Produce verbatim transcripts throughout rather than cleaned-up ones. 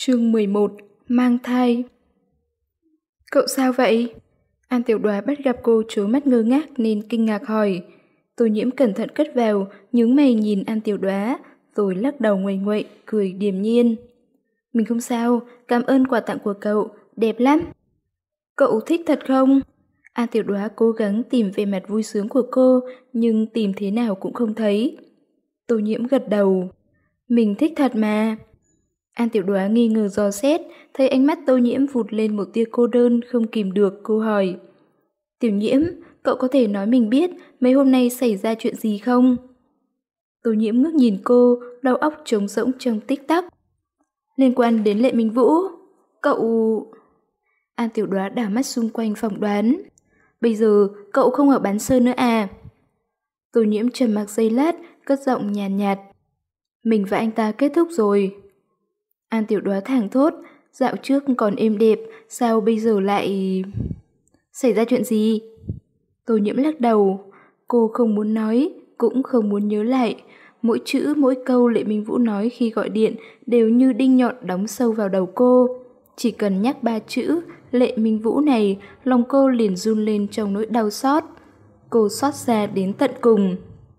Chương mười một. Mang thai. Cậu sao vậy? An Tiểu Đoá bắt gặp cô trố mắt ngơ ngác nên kinh ngạc hỏi. Tô Nhiễm cẩn thận cất vào, nhướng mày nhìn An Tiểu Đoá, rồi lắc đầu nguậy nguậy, cười điềm nhiên. Mình không sao, cảm ơn quà tặng của cậu, đẹp lắm. Cậu thích thật không? An Tiểu Đoá cố gắng tìm vẻ mặt vui sướng của cô, nhưng tìm thế nào cũng không thấy. Tô Nhiễm gật đầu. Mình thích thật mà. An Tiểu Đoá nghi ngờ dò xét, thấy ánh mắt Tô Nhiễm vụt lên một tia cô đơn không kìm được, cô hỏi. Tiểu Nhiễm, cậu có thể nói mình biết mấy hôm nay xảy ra chuyện gì không? Tô Nhiễm ngước nhìn cô, đầu óc trống rỗng trong tích tắc. Liên quan đến Lệ Minh Vũ, cậu... An Tiểu Đoá đảo mắt xung quanh phỏng đoán. Bây giờ cậu không ở Bán Sơn nữa à? Tô Nhiễm trầm mặc giây lát, cất giọng nhàn nhạt, nhạt. Mình và anh ta kết thúc rồi. An Tiểu Đoá thảng thốt, dạo trước còn êm đẹp, sao bây giờ lại... Xảy ra chuyện gì? Tô Nhiễm lắc đầu, cô không muốn nói, cũng không muốn nhớ lại. Mỗi chữ, mỗi câu Lệ Minh Vũ nói khi gọi điện đều như đinh nhọn đóng sâu vào đầu cô. Chỉ cần nhắc ba chữ Lệ Minh Vũ này, lòng cô liền run lên trong nỗi đau xót. Cô xót xa đến tận cùng.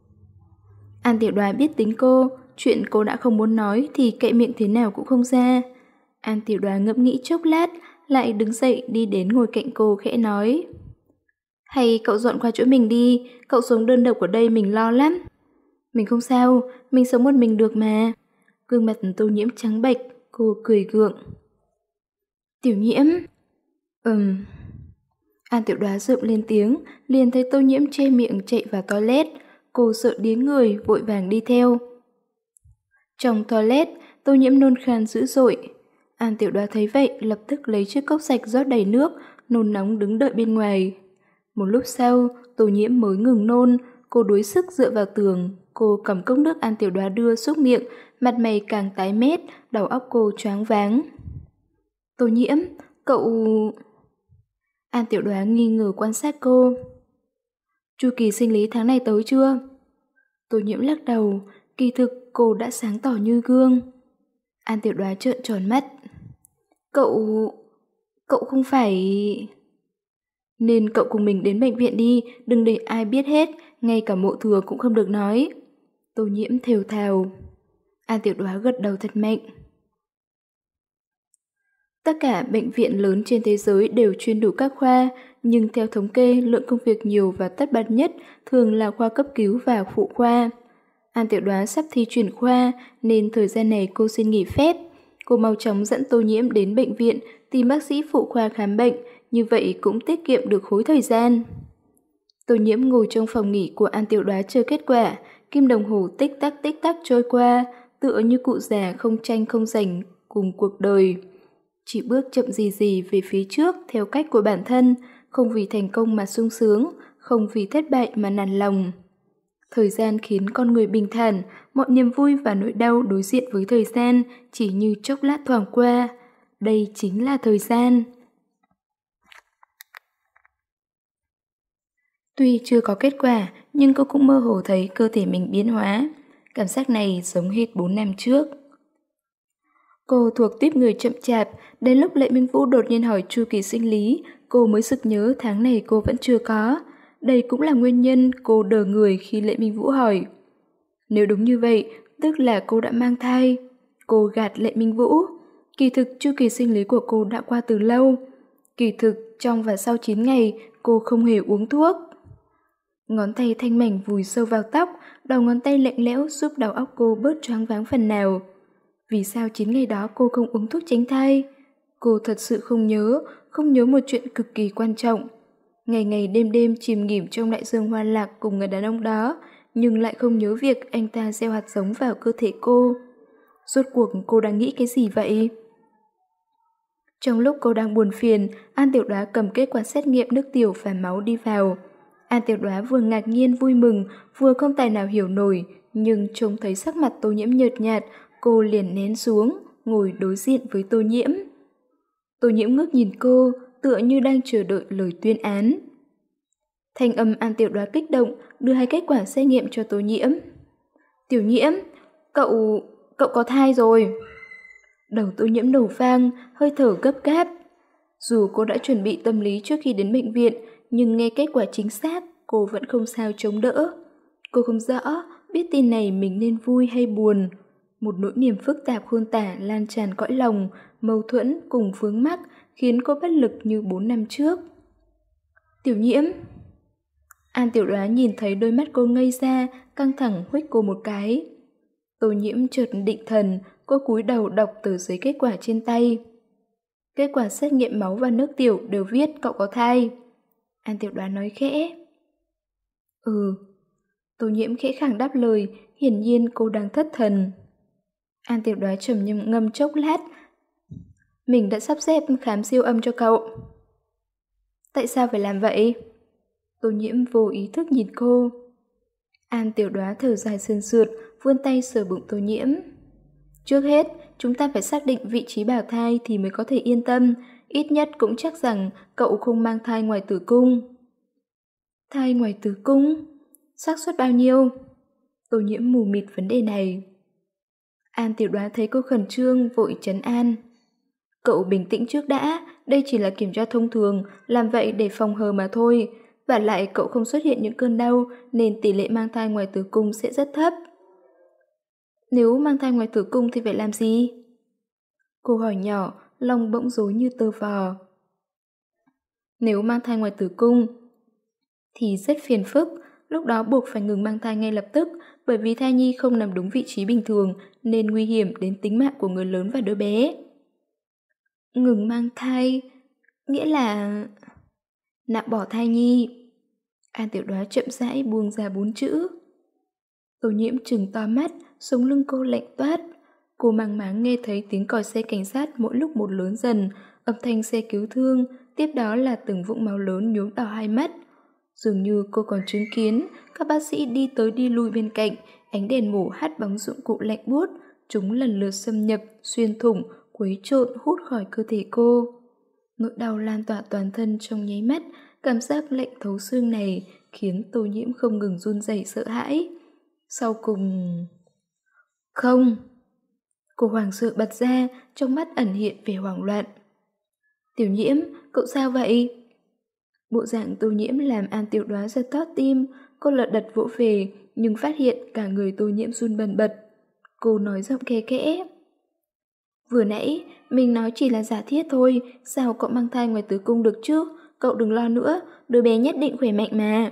An Tiểu Đoá biết tính cô, chuyện cô đã không muốn nói thì cậy miệng thế nào cũng không ra. An Tiểu Đoá ngẫm nghĩ chốc lát, lại đứng dậy đi đến ngồi cạnh cô khẽ nói. Hay cậu dọn qua chỗ mình đi, cậu sống đơn độc ở đây mình lo lắm. Mình không sao, mình sống một mình được mà. Gương mặt Tô Nhiễm trắng bệch, cô cười gượng. Tiểu Nhiễm... Ừm... An Tiểu Đoá rượm lên tiếng, liền thấy Tô Nhiễm che miệng chạy vào toilet. Cô sợ điếng người, vội vàng đi theo. Trong toilet, Tô Nhiễm nôn khan dữ dội. An Tiểu Đoá thấy vậy, lập tức lấy chiếc cốc sạch rót đầy nước, nôn nóng đứng đợi bên ngoài. Một lúc sau, Tô Nhiễm mới ngừng nôn, cô đuối sức dựa vào tường. Cô cầm cốc nước An Tiểu Đoá đưa xúc miệng, mặt mày càng tái mét, đầu óc cô choáng váng. Tô Nhiễm, cậu... An Tiểu Đoá nghi ngờ quan sát cô. Chu kỳ sinh lý tháng này tới chưa? Tô Nhiễm lắc đầu, kỳ thực cô đã sáng tỏ như gương. An Tiểu Đoá trợn tròn mắt. Cậu... cậu không phải... Nên cậu cùng mình đến bệnh viện đi, đừng để ai biết hết, ngay cả Mộ Thừa cũng không được nói. Tô Nhiễm thều thào. An Tiểu Đoá gật đầu thật mạnh. Tất cả bệnh viện lớn trên thế giới đều chuyên đủ các khoa, nhưng theo thống kê lượng công việc nhiều và tất bật nhất thường là khoa cấp cứu và phụ khoa. An Tiểu Đoá sắp thi chuyển khoa nên thời gian này cô xin nghỉ phép. Cô mau chóng dẫn Tô Nhiễm đến bệnh viện tìm bác sĩ phụ khoa khám bệnh, như vậy cũng tiết kiệm được khối thời gian. Tô Nhiễm ngồi trong phòng nghỉ của An Tiểu Đoá chờ kết quả, kim đồng hồ tích tắc tích tắc trôi qua, tựa như cụ già không tranh không giành cùng cuộc đời. Chỉ bước chậm gì gì về phía trước theo cách của bản thân, không vì thành công mà sung sướng, không vì thất bại mà nản lòng. Thời gian khiến con người bình thản, mọi niềm vui và nỗi đau đối diện với thời gian chỉ như chốc lát thoảng qua. Đây chính là thời gian. Tuy chưa có kết quả, nhưng cô cũng mơ hồ thấy cơ thể mình biến hóa. Cảm giác này giống hệt bốn năm trước. Cô thuộc tiếp người chậm chạp, đến lúc Lệ Minh Vũ đột nhiên hỏi chu kỳ sinh lý, cô mới sực nhớ tháng này cô vẫn chưa có. Đây cũng là nguyên nhân cô đờ người khi Lệ Minh Vũ hỏi. Nếu đúng như vậy, tức là cô đã mang thai. Cô gạt Lệ Minh Vũ. Kỳ thực chu kỳ sinh lý của cô đã qua từ lâu. Kỳ thực trong và sau chín ngày cô không hề uống thuốc. Ngón tay thanh mảnh vùi sâu vào tóc, đầu ngón tay lạnh lẽo giúp đầu óc cô bớt choáng váng phần nào. Vì sao chín ngày đó cô không uống thuốc tránh thai? Cô thật sự không nhớ, không nhớ một chuyện cực kỳ quan trọng. Ngày ngày đêm đêm chìm nghỉm trong đại dương hoa lạc cùng người đàn ông đó, nhưng lại không nhớ việc anh ta gieo hạt giống vào cơ thể cô. Rốt cuộc cô đang nghĩ cái gì vậy? Trong lúc cô đang buồn phiền, An Tiểu Đoá cầm kết quả xét nghiệm nước tiểu và máu đi vào. An Tiểu Đoá vừa ngạc nhiên vui mừng, vừa không tài nào hiểu nổi, nhưng trông thấy sắc mặt Tô Nhiễm nhợt nhạt, cô liền nén xuống, ngồi đối diện với Tô Nhiễm. Tô Nhiễm ngước nhìn cô, tựa như đang chờ đợi lời tuyên án. Thanh âm An Tiểu Đoá kích động, đưa hai kết quả xét nghiệm cho Tô Nhiễm. Tiểu Nhiễm, cậu... cậu có thai rồi. Đầu Tô Nhiễm nổ vang, hơi thở gấp gáp. Dù cô đã chuẩn bị tâm lý trước khi đến bệnh viện, nhưng nghe kết quả chính xác, cô vẫn không sao chống đỡ. Cô không rõ biết tin này mình nên vui hay buồn. Một nỗi niềm phức tạp khôn tả lan tràn cõi lòng, mâu thuẫn cùng vướng mắc khiến cô bất lực như bốn năm trước. Tiểu Nhiễm. An Tiểu Đoá nhìn thấy đôi mắt cô ngây ra, căng thẳng huých cô một cái. Tô Nhiễm chợt định thần, cô cúi đầu đọc tờ giấy kết quả trên tay. Kết quả xét nghiệm máu và nước tiểu đều viết cậu có thai. An Tiểu Đoá nói khẽ. Ừ. Tô Nhiễm khẽ khàng đáp lời, hiển nhiên cô đang thất thần. An Tiểu Đoá trầm ngâm ngâm chốc lát. Mình đã sắp xếp khám siêu âm cho cậu. Tại sao phải làm vậy? Tô Nhiễm vô ý thức nhìn cô. An Tiểu Đoá thở dài sườn sượt, vươn tay sờ bụng Tô Nhiễm. Trước hết, chúng ta phải xác định vị trí bào thai thì mới có thể yên tâm, ít nhất cũng chắc rằng cậu không mang thai ngoài tử cung. Thai ngoài tử cung? Xác suất bao nhiêu? Tô Nhiễm mù mịt vấn đề này. An Tiểu Đoá thấy cô khẩn trương, vội trấn an. Cậu bình tĩnh trước đã, đây chỉ là kiểm tra thông thường, làm vậy để phòng hờ mà thôi. Và lại cậu không xuất hiện những cơn đau nên tỷ lệ mang thai ngoài tử cung sẽ rất thấp. Nếu mang thai ngoài tử cung thì phải làm gì? Cô hỏi nhỏ, lòng bỗng rối như tơ vò. Nếu mang thai ngoài tử cung thì rất phiền phức, lúc đó buộc phải ngừng mang thai ngay lập tức, bởi vì thai nhi không nằm đúng vị trí bình thường nên nguy hiểm đến tính mạng của người lớn và đứa bé. Ngừng mang thai, nghĩa là nạo bỏ thai nhi. An Tiểu Đoá chậm rãi buông ra bốn chữ. Tô Nhiễm trừng to mắt, sống lưng cô lạnh toát. Cô mang máng nghe thấy tiếng còi xe cảnh sát mỗi lúc một lớn dần, âm thanh xe cứu thương, tiếp đó là từng vũng máu lớn nhuốm đỏ hai mắt. Dường như cô còn chứng kiến các bác sĩ đi tới đi lui bên cạnh, ánh đèn mổ hắt bóng dụng cụ lạnh buốt, chúng lần lượt xâm nhập, xuyên thủng, quấy trộn hút khỏi cơ thể cô. Nỗi đau lan tỏa toàn thân trong nháy mắt, cảm giác lạnh thấu xương này khiến Tô Nhiễm không ngừng run rẩy sợ hãi. Sau cùng... Không! Cô hoảng sợ bật ra, trong mắt ẩn hiện vẻ hoảng loạn. Tiểu Nhiễm, cậu sao vậy? Bộ dạng Tô Nhiễm làm An Tiểu Đoá giật thót tim, cô lật đật vỗ về, nhưng phát hiện cả người Tô Nhiễm run bần bật. Cô nói giọng khe khẽ. Vừa nãy, mình nói chỉ là giả thiết thôi, sao cậu mang thai ngoài tử cung được chứ? Cậu đừng lo nữa, đứa bé nhất định khỏe mạnh mà.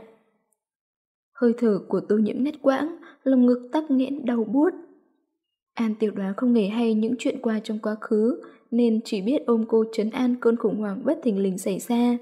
Hơi thở của Tô Nhiễm ngắt quãng, lồng ngực tắc nghẽn đau buốt. An Tiểu Đoá không hề hay những chuyện qua trong quá khứ, nên chỉ biết ôm cô trấn an cơn khủng hoảng bất thình lình xảy ra.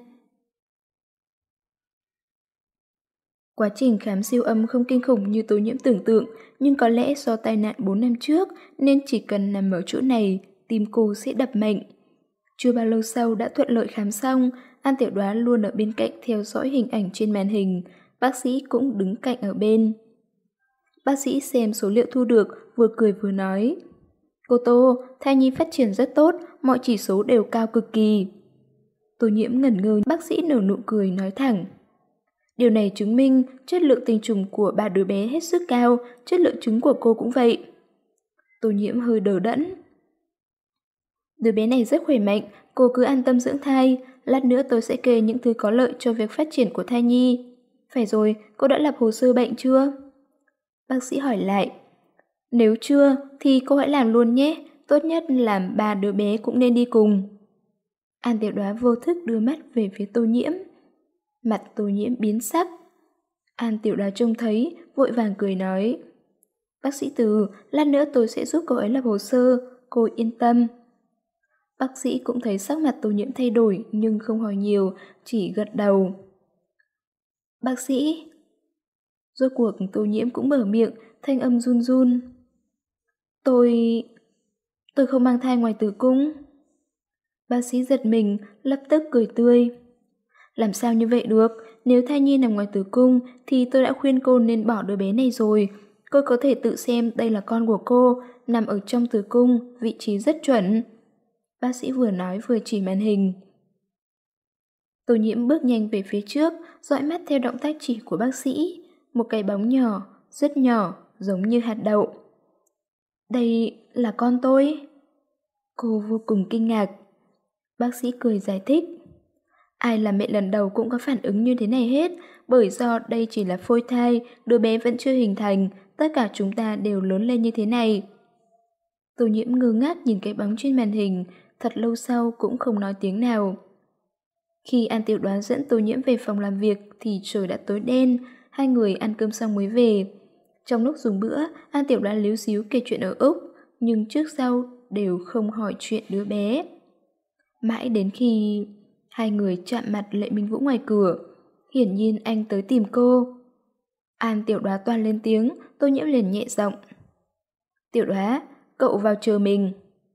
Quá trình khám siêu âm không kinh khủng như Tô Nhiễm tưởng tượng, nhưng có lẽ do tai nạn bốn năm trước nên chỉ cần nằm ở chỗ này, tim cô sẽ đập mạnh. Chưa bao lâu sau đã thuận lợi khám xong, An Tiểu Đoá luôn ở bên cạnh theo dõi hình ảnh trên màn hình, bác sĩ cũng đứng cạnh ở bên. Bác sĩ xem số liệu thu được, vừa cười vừa nói. Cô Tô, thai nhi phát triển rất tốt, mọi chỉ số đều cao cực kỳ. Tô Nhiễm ngẩn ngơ, bác sĩ nở nụ cười nói thẳng. Điều này chứng minh chất lượng tinh trùng của ba đứa bé hết sức cao, chất lượng trứng của cô cũng vậy. Tô Nhiễm hơi đờ đẫn. Đứa bé này rất khỏe mạnh, cô cứ an tâm dưỡng thai, lát nữa tôi sẽ kê những thứ có lợi cho việc phát triển của thai nhi. Phải rồi, cô đã lập hồ sơ bệnh chưa? Bác sĩ hỏi lại. Nếu chưa, thì cô hãy làm luôn nhé, tốt nhất là ba đứa bé cũng nên đi cùng. An Tiểu Đoá vô thức đưa mắt về phía Tô Nhiễm. Mặt Tô Nhiễm biến sắc. An Tiểu Đoá trông thấy, vội vàng cười nói. Bác sĩ Từ, lát nữa tôi sẽ giúp cô ấy lập hồ sơ, cô yên tâm. Bác sĩ cũng thấy sắc mặt Tô Nhiễm thay đổi nhưng không hỏi nhiều, chỉ gật đầu. Bác sĩ... Rốt cuộc Tô Nhiễm cũng mở miệng, thanh âm run run. Tôi... tôi không mang thai ngoài tử cung. Bác sĩ giật mình, lập tức cười tươi. Làm sao như vậy được, nếu thai nhi nằm ngoài tử cung thì tôi đã khuyên cô nên bỏ đứa bé này rồi. Cô có thể tự xem đây là con của cô, nằm ở trong tử cung, vị trí rất chuẩn. Bác sĩ vừa nói vừa chỉ màn hình. Tô Nhiễm bước nhanh về phía trước, dõi mắt theo động tác chỉ của bác sĩ. Một cái bóng nhỏ, rất nhỏ, giống như hạt đậu. Đây là con tôi. Cô vô cùng kinh ngạc. Bác sĩ cười giải thích. Ai là mẹ lần đầu cũng có phản ứng như thế này hết, bởi do đây chỉ là phôi thai, đứa bé vẫn chưa hình thành, tất cả chúng ta đều lớn lên như thế này. Tô Nhiễm ngơ ngác nhìn cái bóng trên màn hình, thật lâu sau cũng không nói tiếng nào. Khi An Tiểu Đoán dẫn Tô Nhiễm về phòng làm việc thì trời đã tối đen, hai người ăn cơm xong mới về. Trong lúc dùng bữa, An Tiểu Đoán líu xíu kể chuyện ở Úc, nhưng trước sau đều không hỏi chuyện đứa bé. Mãi đến khi hai người chạm mặt Lệ Minh Vũ ngoài cửa, hiển nhiên anh tới tìm cô. An Tiểu Đoá toan lên tiếng, Tô Nhiễm liền nhẹ giọng. Tiểu Đoá, cậu vào chờ mình.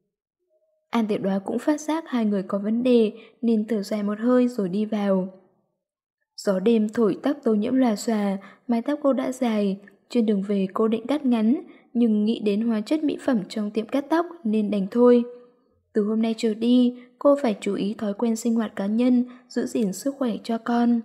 An Tiểu Đoá cũng phát giác hai người có vấn đề nên thở dài một hơi rồi đi vào. Gió đêm thổi tóc Tô Nhiễm lòa xòa, mái tóc cô đã dài, trên đường về cô định cắt ngắn, nhưng nghĩ đến hóa chất mỹ phẩm trong tiệm cắt tóc nên đành thôi. Từ hôm nay trở đi, cô phải chú ý thói quen sinh hoạt cá nhân, giữ gìn sức khỏe cho con.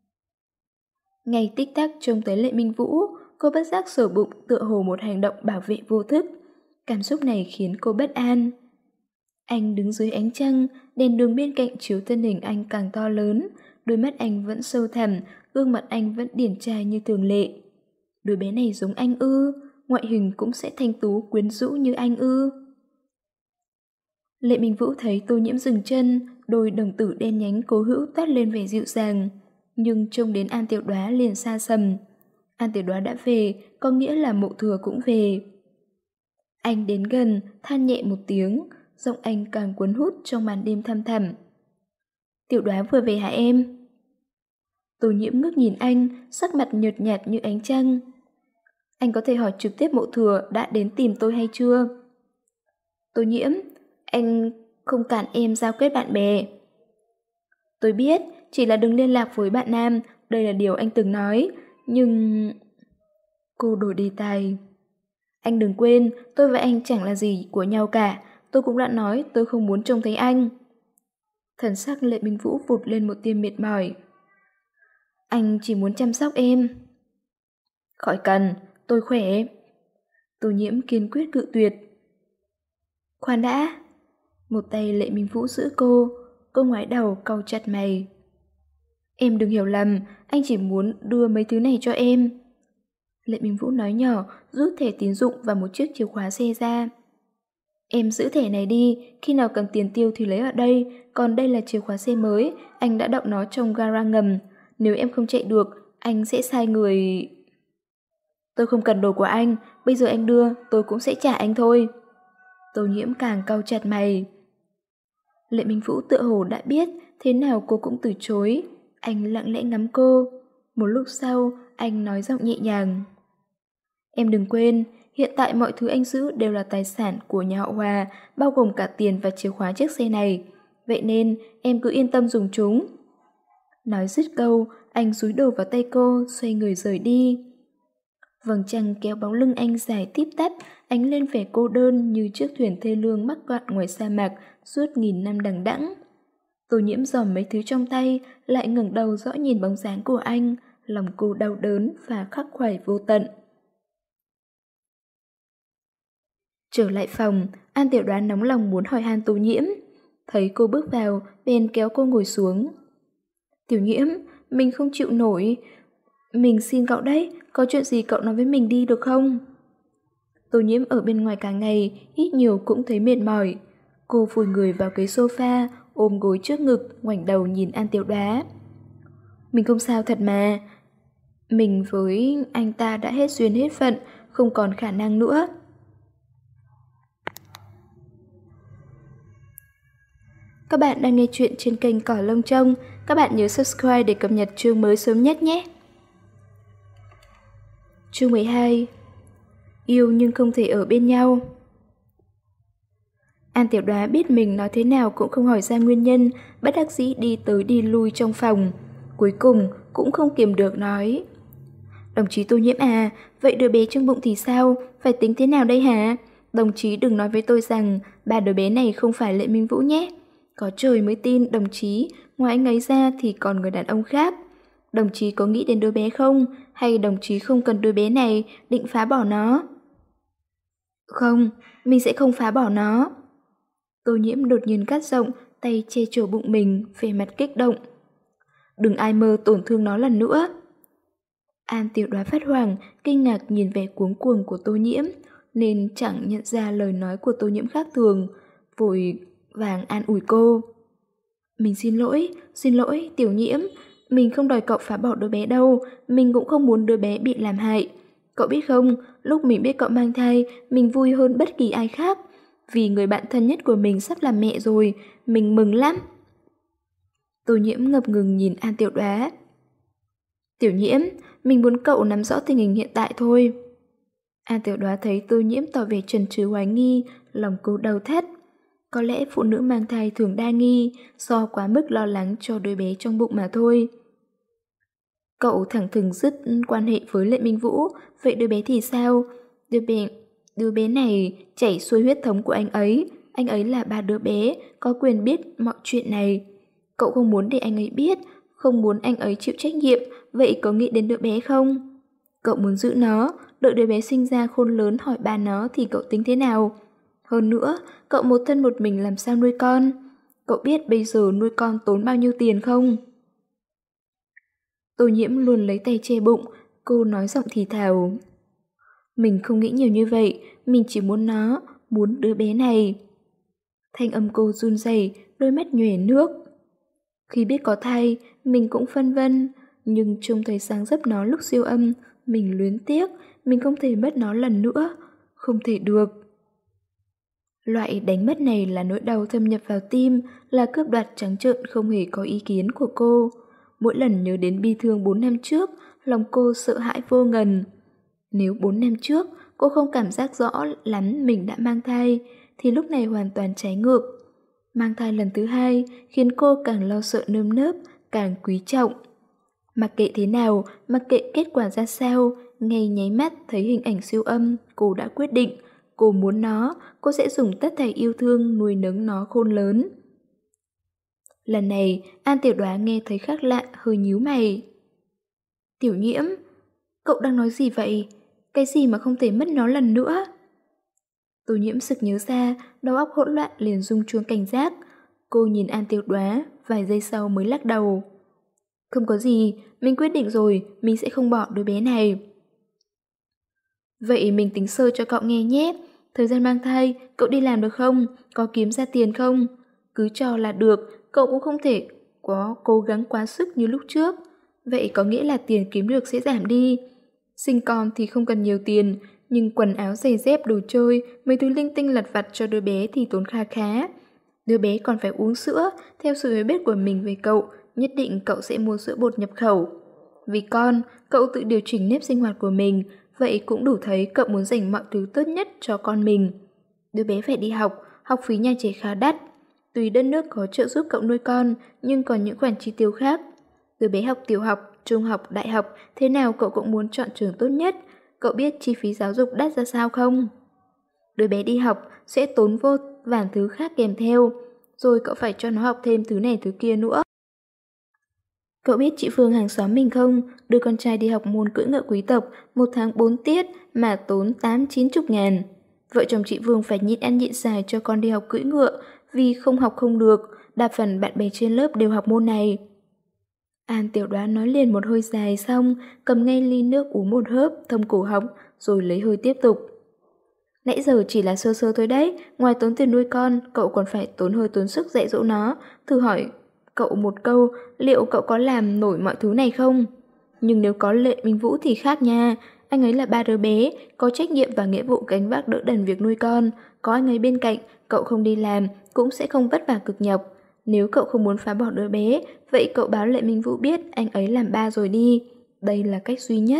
Ngày tích tắc trông tới Lệ Minh Vũ, cô bất giác sờ bụng tựa hồ một hành động bảo vệ vô thức. Cảm xúc này khiến cô bất an. Anh đứng dưới ánh trăng, đèn đường bên cạnh chiếu thân hình anh càng to lớn, đôi mắt anh vẫn sâu thẳm, gương mặt anh vẫn điển trai như thường lệ. Đứa bé này giống anh ư, ngoại hình cũng sẽ thanh tú quyến rũ như anh ư. Lệ Minh Vũ thấy Tô Nhiễm dừng chân, đôi đồng tử đen nhánh cố hữu toát lên vẻ dịu dàng, nhưng trông đến An Tiểu Đoá liền xa sầm. An Tiểu Đoá đã về, có nghĩa là Mộ Thừa cũng về. Anh đến gần, than nhẹ một tiếng, giọng anh càng cuốn hút trong màn đêm thăm thẳm. Tiểu Đoá vừa về hả em? Tô Nhiễm ngước nhìn anh, sắc mặt nhợt nhạt như ánh trăng. Anh có thể hỏi trực tiếp Mộ Thừa đã đến tìm tôi hay chưa? Tô Nhiễm, anh không cản em giao kết bạn bè. Tôi biết, chỉ là đừng liên lạc với bạn nam, đây là điều anh từng nói, nhưng... Cô đổi đề tài. Anh đừng quên, tôi và anh chẳng là gì của nhau cả, tôi cũng đã nói tôi không muốn trông thấy anh. Thần sắc Lệ Minh Vũ vụt lên một tia mệt mỏi. Anh chỉ muốn chăm sóc em. Khỏi cần, tôi khỏe. Tô Nhiễm kiên quyết cự tuyệt. Khoan đã. Một tay Lệ Minh Vũ giữ cô, cô ngoái đầu cau chặt mày. Em đừng hiểu lầm, anh chỉ muốn đưa mấy thứ này cho em. Lệ Minh Vũ nói nhỏ, rút thẻ tín dụng và một chiếc chìa khóa xe ra. Em giữ thẻ này đi, khi nào cần tiền tiêu thì lấy ở đây, còn đây là chìa khóa xe mới, anh đã động nó trong gara ngầm. Nếu em không chạy được, anh sẽ sai người... Tôi không cần đồ của anh, bây giờ anh đưa, tôi cũng sẽ trả anh thôi. Tô Nhiễm càng cau chặt mày. Lệ Minh Vũ tựa hồ đã biết, thế nào cô cũng từ chối. Anh lặng lẽ ngắm cô. Một lúc sau, anh nói giọng nhẹ nhàng. Em đừng quên, hiện tại mọi thứ anh giữ đều là tài sản của nhà họ Hòa, bao gồm cả tiền và chìa khóa chiếc xe này. Vậy nên, em cứ yên tâm dùng chúng. Nói dứt câu, anh dúi đồ vào tay cô, xoay người rời đi. Vầng trăng kéo bóng lưng anh dài tít tắp, ánh lên vẻ cô đơn như chiếc thuyền thê lương mắc cạn ngoài sa mạc suốt nghìn năm đằng đẵng. Tô Nhiễm dòm mấy thứ trong tay, lại ngẩng đầu dõi nhìn bóng dáng của anh, lòng cô đau đớn và khắc khoải vô tận. Trở lại phòng, An Tiểu Đoán nóng lòng muốn hỏi han Tô Nhiễm. Thấy cô bước vào, bèn kéo cô ngồi xuống. Tiểu Nhiễm, mình không chịu nổi. Mình xin cậu đấy, có chuyện gì cậu nói với mình đi được không? Tô Nhiễm ở bên ngoài cả ngày, ít nhiều cũng thấy mệt mỏi. Cô vùi người vào cái sofa, ôm gối trước ngực, ngoảnh đầu nhìn An Tiểu Đoá. Mình không sao thật mà. Mình với anh ta đã hết duyên hết phận, không còn khả năng nữa. Các bạn đang nghe chuyện trên kênh Cỏ Lông Trông. Các bạn nhớ subscribe để cập nhật chương mới sớm nhất nhé. Chương mười hai. Yêu nhưng không thể ở bên nhau. An Tiểu Đoá biết mình nói thế nào cũng không hỏi ra nguyên nhân, bất đắc dĩ đi tới đi lui trong phòng. Cuối cùng cũng không kiềm được nói. Đồng chí Tô Nhiễm à, vậy đứa bé trong bụng thì sao? Phải tính thế nào đây hả? Đồng chí đừng nói với tôi rằng ba đứa bé này không phải Lệ Minh Vũ nhé. Có trời mới tin đồng chí, ngoài anh ấy ra thì còn người đàn ông khác. Đồng chí có nghĩ đến đứa bé không? Hay đồng chí không cần đứa bé này, định phá bỏ nó? Không, mình sẽ không phá bỏ nó. Tô Nhiễm đột nhiên cắt giọng, tay che chỗ bụng mình, vẻ mặt kích động. Đừng ai mơ tổn thương nó lần nữa. An Tiểu Đoá phát hoảng, kinh ngạc nhìn vẻ cuống cuồng của Tô Nhiễm, nên chẳng nhận ra lời nói của Tô Nhiễm khác thường, vội vàng an ủi cô. Mình xin lỗi, xin lỗi, Tiểu Nhiễm, mình không đòi cậu phá bỏ đứa bé đâu, mình cũng không muốn đứa bé bị làm hại. Cậu biết không, lúc mình biết cậu mang thai, mình vui hơn bất kỳ ai khác, vì người bạn thân nhất của mình sắp làm mẹ rồi, mình mừng lắm. Tô Nhiễm ngập ngừng nhìn An Tiểu Đoá. Tiểu Nhiễm, mình muốn cậu nắm rõ tình hình hiện tại thôi. An Tiểu Đoá thấy Tô Nhiễm tỏ vẻ chần chừ hoài nghi, lòng cô đau thắt. Có lẽ phụ nữ mang thai thường đa nghi, do quá mức lo lắng cho đứa bé trong bụng mà thôi. Cậu thẳng thừng dứt quan hệ với Lệ Minh Vũ, vậy đứa bé thì sao? Đứa bé, đứa bé này chảy xuôi huyết thống của anh ấy, anh ấy là ba đứa bé, có quyền biết mọi chuyện này. Cậu không muốn để anh ấy biết, không muốn anh ấy chịu trách nhiệm, vậy có nghĩ đến đứa bé không? Cậu muốn giữ nó, đợi đứa bé sinh ra khôn lớn hỏi bà nó thì cậu tính thế nào? Hơn nữa, cậu một thân một mình làm sao nuôi con? Cậu biết bây giờ nuôi con tốn bao nhiêu tiền không? Tô Nhiễm luôn lấy tay che bụng, cô nói giọng thì thào. Mình không nghĩ nhiều như vậy, mình chỉ muốn nó, muốn đứa bé này. Thanh âm cô run rẩy, đôi mắt nhuề nước. Khi biết có thai, mình cũng phân vân, nhưng trông thấy dáng dấp nó lúc siêu âm, mình luyến tiếc, mình không thể mất nó lần nữa, không thể được. Loại đánh mất này là nỗi đau thâm nhập vào tim, là cướp đoạt trắng trợn không hề có ý kiến của cô. Mỗi lần nhớ đến bi thương bốn năm trước, lòng cô sợ hãi vô ngần. Nếu bốn năm trước, cô không cảm giác rõ lắm mình đã mang thai, thì lúc này hoàn toàn trái ngược. Mang thai lần thứ hai khiến cô càng lo sợ nơm nớp, càng quý trọng. Mặc kệ thế nào, mặc kệ kết quả ra sao, ngay nháy mắt thấy hình ảnh siêu âm, cô đã quyết định, cô muốn nó, cô sẽ dùng tất thảy yêu thương nuôi nấng nó khôn lớn. Lần này, An Tiểu Đoá nghe thấy khác lạ, hơi nhíu mày. Tiểu Nhiễm, cậu đang nói gì vậy? Cái gì mà không thể mất nó lần nữa? Tô Nhiễm sực nhớ ra, đầu óc hỗn loạn liền rung chuông cảnh giác. Cô nhìn An Tiểu Đoá, vài giây sau mới lắc đầu. Không có gì, mình quyết định rồi, mình sẽ không bỏ đứa bé này. Vậy mình tính sơ cho cậu nghe nhé. Thời gian mang thai, cậu đi làm được không? Có kiếm ra tiền không? Cứ cho là được, cậu cũng không thể có cố gắng quá sức như lúc trước. Vậy có nghĩa là tiền kiếm được sẽ giảm đi. Sinh con thì không cần nhiều tiền, nhưng quần áo giày dép đồ chơi, mấy thứ linh tinh lặt vặt cho đứa bé thì tốn kha khá. Đứa bé còn phải uống sữa, theo sự hiểu biết của mình về cậu, nhất định cậu sẽ mua sữa bột nhập khẩu. Vì con, cậu tự điều chỉnh nếp sinh hoạt của mình, vậy cũng đủ thấy cậu muốn dành mọi thứ tốt nhất cho con mình. Đứa bé phải đi học, học phí nhà trẻ khá đắt. Tuy đất nước có trợ giúp cậu nuôi con, nhưng còn những khoản chi tiêu khác. Đứa bé học tiểu học, trung học, đại học, thế nào cậu cũng muốn chọn trường tốt nhất. Cậu biết chi phí giáo dục đắt ra sao không? Đứa bé đi học sẽ tốn vô vàn thứ khác kèm theo, rồi cậu phải cho nó học thêm thứ này thứ kia nữa. Cậu biết chị Phương hàng xóm mình không? Đưa con trai đi học môn cưỡi ngựa quý tộc, một tháng bốn tiết mà tốn tám chín chục ngàn. Vợ chồng chị Vương phải nhịn ăn nhịn xài cho con đi học cưỡi ngựa, vì không học không được, đa phần bạn bè trên lớp đều học môn này. An Tiểu Đoá nói liền một hơi dài xong, cầm ngay ly nước uống một hớp, thông cổ họng, rồi lấy hơi tiếp tục. Nãy giờ chỉ là sơ sơ thôi đấy, ngoài tốn tiền nuôi con, cậu còn phải tốn hơi tốn sức dạy dỗ nó. Thử hỏi cậu một câu, liệu cậu có làm nổi mọi thứ này không? Nhưng nếu có Lệ Minh Vũ thì khác nha, anh ấy là ba đứa bé, có trách nhiệm và nghĩa vụ gánh vác đỡ đần việc nuôi con. Có anh ấy bên cạnh, cậu không đi làm, cũng sẽ không vất vả cực nhọc. Nếu cậu không muốn phá bỏ đứa bé, vậy cậu báo Lệ Minh Vũ biết anh ấy làm ba rồi đi. Đây là cách duy nhất.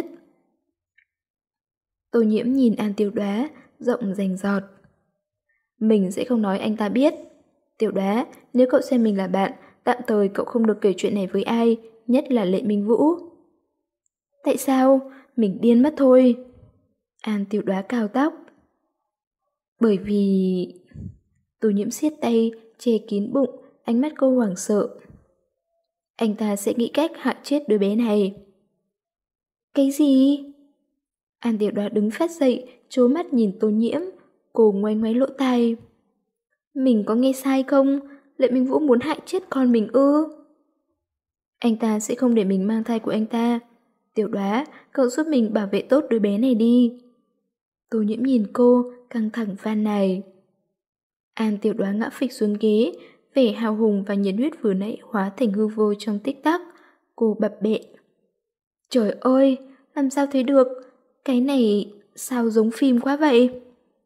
Tô Nhiễm nhìn An Tiểu Đoá, giọng rành giọt. Mình sẽ không nói anh ta biết. Tiểu Đoá, nếu cậu xem mình là bạn, tạm thời cậu không được kể chuyện này với ai, nhất là Lệ Minh Vũ. Tại sao? Mình điên mất thôi. An Tiểu Đoá cào tóc. Bởi vì... Tô Nhiễm siết tay, che kín bụng, ánh mắt cô hoảng sợ. Anh ta sẽ nghĩ cách hại chết đứa bé này. Cái gì? An Tiểu Đoá đứng phát dậy, trố mắt nhìn Tô Nhiễm, cô ngoáy ngoáy lỗ tai. Mình có nghe sai không? Lệ Minh Vũ muốn hại chết con mình ư? Anh ta sẽ không để mình mang thai của anh ta. Tiểu Đoá, cậu giúp mình bảo vệ tốt đứa bé này đi. Tô Nhiễm nhìn cô, căng thẳng van nài. An Tiểu Đoá ngã phịch xuống ghế, vẻ hào hùng và nhiệt huyết vừa nãy hóa thành hư vô trong tích tắc. Cô bập bẹ. Trời ơi, làm sao thế được? Cái này sao giống phim quá vậy?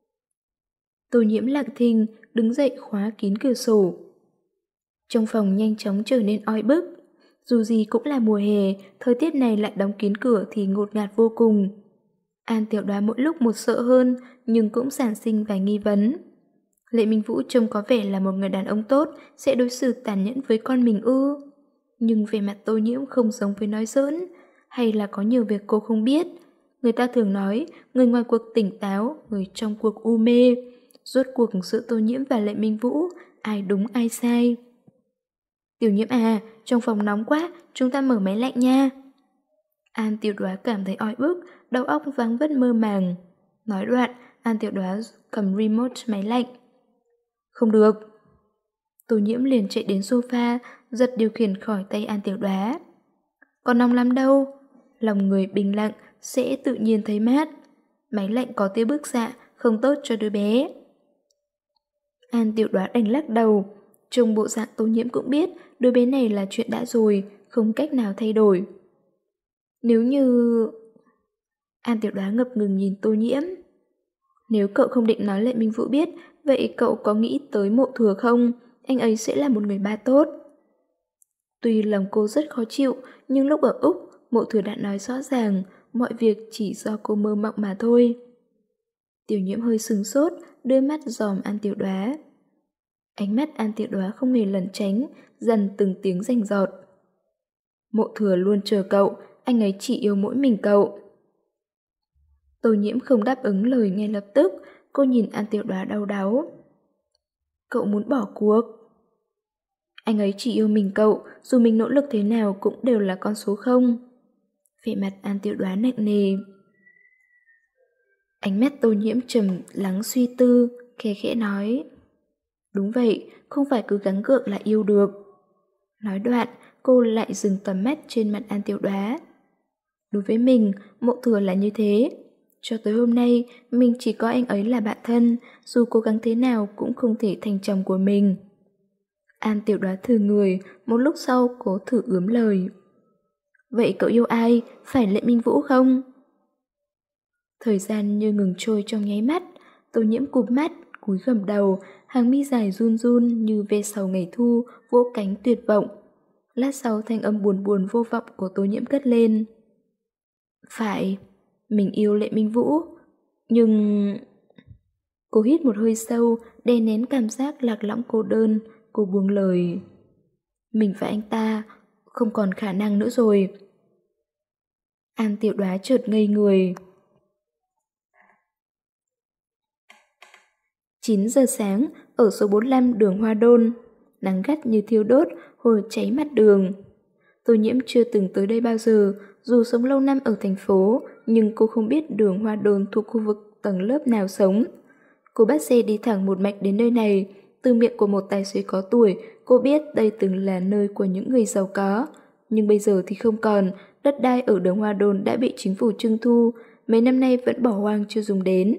Tô Nhiễm lặng thinh, đứng dậy khóa kín cửa sổ. Trong phòng nhanh chóng trở nên oi bức. Dù gì cũng là mùa hè, thời tiết này lại đóng kín cửa thì ngột ngạt vô cùng. An Tiểu Đoá mỗi lúc một sợ hơn, nhưng cũng sản sinh vài nghi vấn. Lệ Minh Vũ trông có vẻ là một người đàn ông tốt, sẽ đối xử tàn nhẫn với con mình ư. Nhưng về mặt Tô Nhiễm không giống với nói giỡn, hay là có nhiều việc cô không biết. Người ta thường nói, người ngoài cuộc tỉnh táo, người trong cuộc u mê. Rốt cuộc giữa Tô Nhiễm và Lệ Minh Vũ, ai đúng ai sai. Tiểu Nhiễm à, trong phòng nóng quá, chúng ta mở máy lạnh nha. An Tiểu Đoá cảm thấy oi bức, đầu óc vắng vất mơ màng. Nói đoạn, An Tiểu Đoá cầm remote máy lạnh. Không được. Tô Nhiễm liền chạy đến sofa, giật điều khiển khỏi tay An Tiểu Đoá. Còn nóng lắm đâu. Lòng người bình lặng sẽ tự nhiên thấy mát. Máy lạnh có tia bức xạ, không tốt cho đứa bé. An Tiểu Đoá đành lắc đầu. Trông bộ dạng Tô Nhiễm cũng biết đứa bé này là chuyện đã rồi, không cách nào thay đổi. Nếu như... An Tiểu Đoá ngập ngừng nhìn Tô Nhiễm. Nếu cậu không định nói Lệ Minh Vũ biết, vậy cậu có nghĩ tới Mộ Thừa không? Anh ấy sẽ là một người ba tốt. Tuy lòng cô rất khó chịu, nhưng lúc ở Úc, Mộ Thừa đã nói rõ ràng, mọi việc chỉ do cô mơ mộng mà thôi. Tiểu Nhiễm hơi sừng sốt, đưa mắt dòm An Tiểu Đoá. Ánh mắt An Tiểu Đoá không hề lẩn tránh, dần từng tiếng rành rọt. Mộ Thừa luôn chờ cậu, anh ấy chỉ yêu mỗi mình cậu. Tô Nhiễm không đáp ứng lời ngay lập tức, cô nhìn An Tiểu Đoá đau đáu. Cậu muốn bỏ cuộc. Anh ấy chỉ yêu mình cậu, dù mình nỗ lực thế nào cũng đều là con số không. Vẻ mặt An Tiểu Đoá nặng nề. Ánh mắt Tô Nhiễm trầm lắng suy tư, khẽ khẽ nói. Đúng vậy, không phải cứ gắng gượng là yêu được. Nói đoạn, cô lại dừng tầm mắt trên mặt An Tiểu Đoá. Đối với mình, Mộ Thừa là như thế. Cho tới hôm nay, mình chỉ có anh ấy là bạn thân, dù cố gắng thế nào cũng không thể thành chồng của mình. An Tiểu Đoá thử người, một lúc sau cố thử ướm lời. Vậy cậu yêu ai? Phải Lệ Minh Vũ không? Thời gian như ngừng trôi trong nháy mắt, Tô Nhiễm cụp mắt, cúi gằm đầu, hàng mi dài run run như ve sầu ngày thu, vỗ cánh tuyệt vọng. Lát sau thanh âm buồn buồn vô vọng của Tô Nhiễm cất lên. Phải, mình yêu Lệ Minh Vũ, nhưng... Cô hít một hơi sâu, đè nén cảm giác lạc lõng cô đơn, cô buông lời. Mình và anh ta không còn khả năng nữa rồi. An Tiểu Đoá chợt ngây người. chín giờ sáng, ở số bốn mươi lăm đường Hoa Đôn. Nắng gắt như thiêu đốt, hồi cháy mặt đường. Tô Nhiễm chưa từng tới đây bao giờ, dù sống lâu năm ở thành phố, nhưng cô không biết đường Hoa Đôn thuộc khu vực tầng lớp nào sống. Cô bắt xe đi thẳng một mạch đến nơi này. Từ miệng của một tài xế có tuổi, cô biết đây từng là nơi của những người giàu có. Nhưng bây giờ thì không còn, đất đai ở đường Hoa Đôn đã bị chính phủ trưng thu, mấy năm nay vẫn bỏ hoang chưa dùng đến.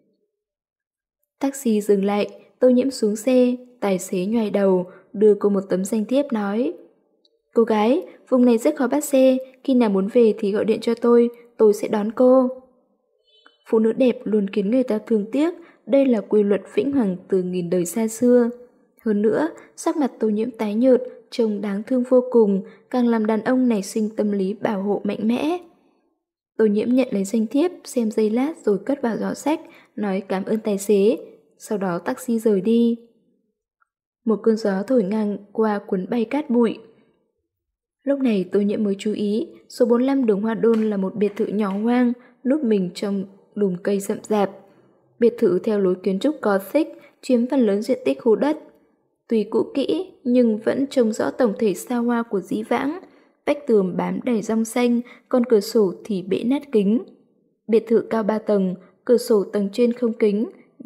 Taxi dừng lại, Tô Nhiễm xuống xe, tài xế nhoài đầu, đưa cô một tấm danh thiếp nói. Cô gái, vùng này rất khó bắt xe, khi nào muốn về thì gọi điện cho tôi, tôi sẽ đón cô. Phụ nữ đẹp luôn khiến người ta thương tiếc, đây là quy luật vĩnh hằng từ nghìn đời xa xưa. Hơn nữa, sắc mặt Tô Nhiễm tái nhợt, trông đáng thương vô cùng, càng làm đàn ông nảy sinh tâm lý bảo hộ mạnh mẽ. Tô Nhiễm nhận lấy danh thiếp, xem giây lát rồi cất vào giỏ sách, nói cảm ơn tài xế. Sau đó taxi rời đi. Một cơn gió thổi ngang qua cuốn bay cát bụi. Lúc này Tô Nhiễm mới chú ý, số bốn mươi lăm đường Hoa Đôn là một biệt thự nhỏ hoang, núp mình trong lùm cây rậm rạp. Biệt thự theo lối kiến trúc Gothic, chiếm phần lớn diện tích khu đất. Tuy cũ kỹ, nhưng vẫn trông rõ tổng thể xa hoa của dĩ vãng. Vách tường bám đầy rong xanh, còn cửa sổ thì bể nát kính. Biệt thự cao ba tầng, cửa sổ tầng trên không kính,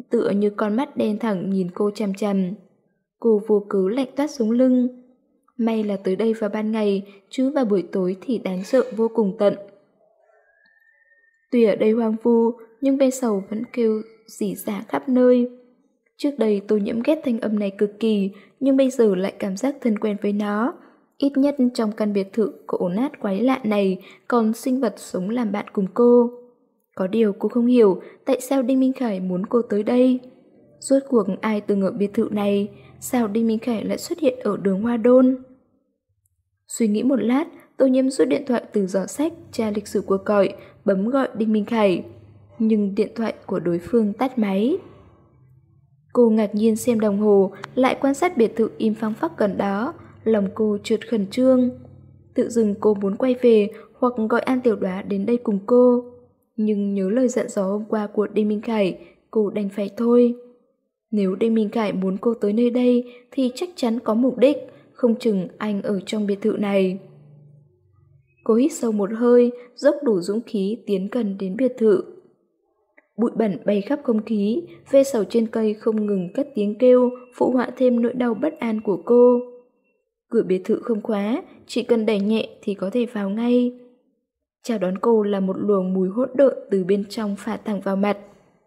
tựa như con mắt đen thẳng nhìn cô chằm chằm. Cô vô cớ lạnh toát xuống lưng. May là tới đây vào ban ngày, chứ vào buổi tối thì đáng sợ vô cùng tận. Tuy ở đây hoang vu, nhưng ve sầu vẫn kêu rỉ rả khắp nơi. Trước đây Tô Nhiễm ghét thanh âm này cực kỳ, nhưng bây giờ lại cảm giác thân quen với nó. Ít nhất trong căn biệt thự cổ nát quái lạ này còn sinh vật sống làm bạn cùng cô. Có điều cô không hiểu tại sao Đinh Minh Khải muốn cô tới đây. Rốt cuộc ai từng ở biệt thự này, sao Đinh Minh Khải lại xuất hiện ở đường Hoa Đôn? Suy nghĩ một lát, Tô Nhiễm rút điện thoại từ giỏ sách, tra lịch sử cuộc gọi, bấm gọi Đinh Minh Khải. Nhưng điện thoại của đối phương tắt máy. Cô ngạc nhiên xem đồng hồ, lại quan sát biệt thự im phăng phắc gần đó, lòng cô trượt khẩn trương. Tự dưng cô muốn quay về hoặc gọi An Tiểu Đoá đến đây cùng cô. Nhưng nhớ lời dặn dò hôm qua của Đinh Minh Khải, cô đành phải thôi. Nếu Đinh Minh Khải muốn cô tới nơi đây thì chắc chắn có mục đích, không chừng anh ở trong biệt thự này. Cô hít sâu một hơi, dốc đủ dũng khí tiến gần đến biệt thự. Bụi bẩn bay khắp không khí, ve sầu trên cây không ngừng cất tiếng kêu, phụ họa thêm nỗi đau bất an của cô. Cửa biệt thự không khóa, chỉ cần đẩy nhẹ thì có thể vào ngay. Chào đón cô là một luồng mùi hỗn độn từ bên trong phả thẳng vào mặt.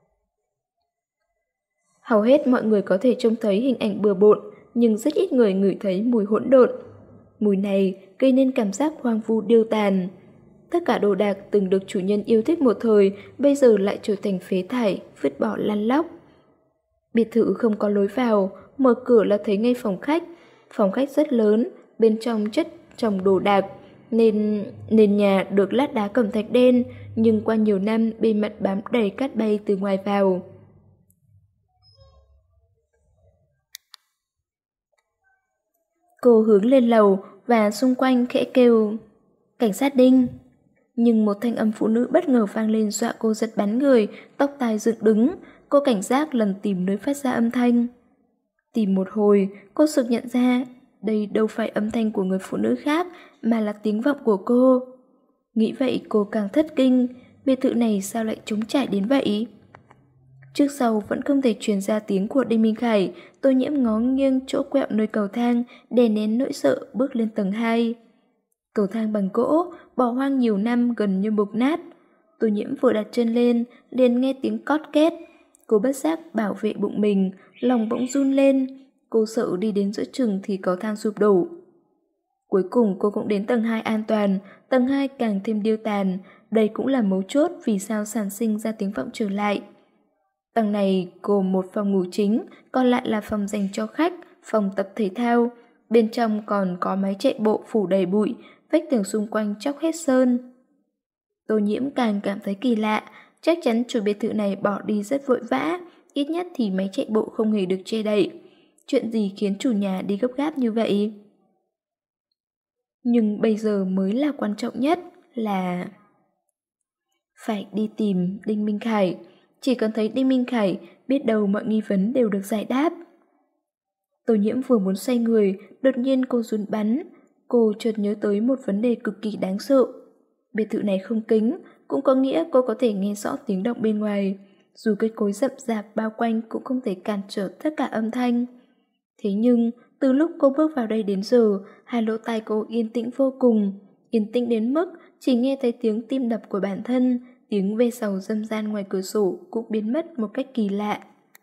Hầu hết mọi người có thể trông thấy hình ảnh bừa bộn, nhưng rất ít người ngửi thấy mùi hỗn độn. Mùi này gây nên cảm giác hoang vu điêu tàn. Tất cả đồ đạc từng được chủ nhân yêu thích một thời, bây giờ lại trở thành phế thải, vứt bỏ lăn lóc. Biệt thự không có lối vào, mở cửa là thấy ngay phòng khách. Phòng khách rất lớn, bên trong chất chồng đồ đạc, nên nền nhà được lát đá cẩm thạch đen, nhưng qua nhiều năm bề mặt bám đầy cát bay từ ngoài vào. Cô hướng lên lầu và xung quanh khẽ kêu cảnh sát Đinh. Nhưng một thanh âm phụ nữ bất ngờ vang lên dọa cô giật bắn người, tóc tai dựng đứng. Cô cảnh giác lần tìm nơi phát ra âm thanh. Tìm một hồi, cô sực nhận ra đây đâu phải âm thanh của người phụ nữ khác mà là tiếng vọng của cô. Nghĩ vậy cô càng thất kinh, biệt thự này sao lại trống trải đến vậy? Trước sau vẫn không thể truyền ra tiếng của Đinh Minh Khải, Tô Nhiễm ngó nghiêng chỗ quẹo nơi cầu thang, đè nén nỗi sợ bước lên tầng hai. Cầu thang bằng gỗ, bỏ hoang nhiều năm gần như mục nát. Tô Nhiễm vừa đặt chân lên, liền nghe tiếng cót két. Cô bất giác bảo vệ bụng mình, lòng bỗng run lên. Cô sợ đi đến giữa chừng thì cầu thang sụp đổ. Cuối cùng cô cũng đến tầng hai an toàn, tầng hai càng thêm điêu tàn. Đây cũng là mấu chốt vì sao sản sinh ra tiếng vọng trở lại. Tầng này gồm một phòng ngủ chính, còn lại là phòng dành cho khách, phòng tập thể thao. Bên trong còn có máy chạy bộ phủ đầy bụi, vách tường xung quanh chóc hết sơn. Tô Nhiễm càng cảm thấy kỳ lạ, chắc chắn chủ biệt thự này bỏ đi rất vội vã, ít nhất thì máy chạy bộ không hề được che đậy. Chuyện gì khiến chủ nhà đi gấp gáp như vậy? Nhưng bây giờ mới là quan trọng nhất là phải đi tìm Đinh Minh Khải. Chỉ cần thấy Đinh Minh Khải, biết đâu mọi nghi vấn đều được giải đáp. Tô Nhiễm vừa muốn xoay người, đột nhiên cô run bắn. Cô chợt nhớ tới một vấn đề cực kỳ đáng sợ. Biệt thự này không kính, cũng có nghĩa cô có thể nghe rõ tiếng động bên ngoài. Dù cây cối rậm rạp bao quanh cũng không thể cản trở tất cả âm thanh. Thế nhưng, từ lúc cô bước vào đây đến giờ, hai lỗ tai cô yên tĩnh vô cùng. Yên tĩnh đến mức chỉ nghe thấy tiếng tim đập của bản thân, tiếng ve sầu râm ran ngoài cửa sổ cũng biến mất một cách kỳ lạ.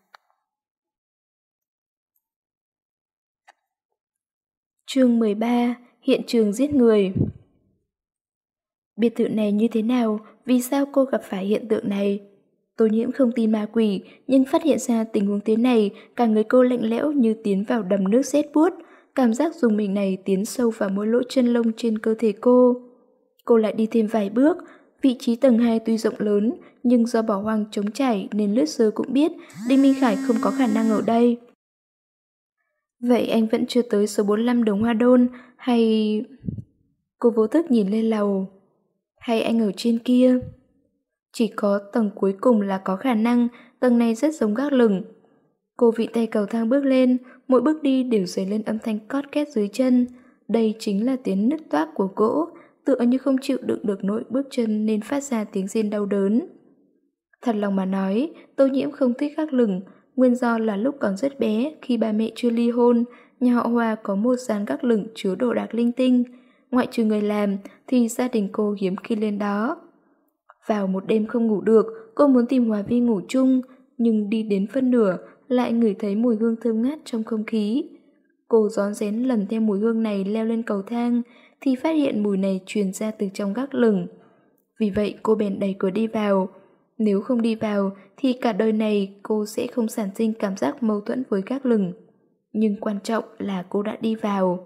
Chương mười ba. Hiện trường giết người. Biệt thự này như thế nào? Vì sao cô gặp phải hiện tượng này? Tô Nhiễm không tin ma quỷ, nhưng phát hiện ra tình huống thế này, cả người cô lạnh lẽo như tiến vào đầm nước rét buốt. Cảm giác dùng mình này tiến sâu vào mỗi lỗ chân lông trên cơ thể cô. Cô lại đi thêm vài bước. Vị trí tầng hai tuy rộng lớn, nhưng do bỏ hoang trống trải nên lướt sơ cũng biết Đinh Minh Khải không có khả năng ở đây. Vậy anh vẫn chưa tới số bốn mươi lăm đường Hoa Đôn, hay... Cô vô thức nhìn lên lầu. Hay anh ở trên kia? Chỉ có tầng cuối cùng là có khả năng, tầng này rất giống gác lửng. Cô vịn tay cầu thang bước lên, mỗi bước đi đều dấy lên âm thanh cót két dưới chân. Đây chính là tiếng nứt toác của gỗ, tựa như không chịu đựng được nỗi bước chân nên phát ra tiếng rên đau đớn. Thật lòng mà nói, Tô Nhiễm không thích gác lửng, nguyên do là lúc còn rất bé, khi ba mẹ chưa ly hôn, nhà họ Hòa có một gian gác lửng chứa đồ đạc linh tinh. Ngoại trừ người làm thì gia đình cô hiếm khi lên đó. Vào một đêm không ngủ được, cô muốn tìm Hòa Vi ngủ chung, nhưng đi đến phân nửa lại ngửi thấy mùi hương thơm ngát trong không khí. Cô rón rén lần theo mùi hương này leo lên cầu thang thì phát hiện mùi này truyền ra từ trong gác lửng. Vì vậy cô bèn đẩy cửa đi vào. Nếu không đi vào thì cả đời này cô sẽ không sản sinh cảm giác mâu thuẫn với gác lửng. Nhưng quan trọng là cô đã đi vào.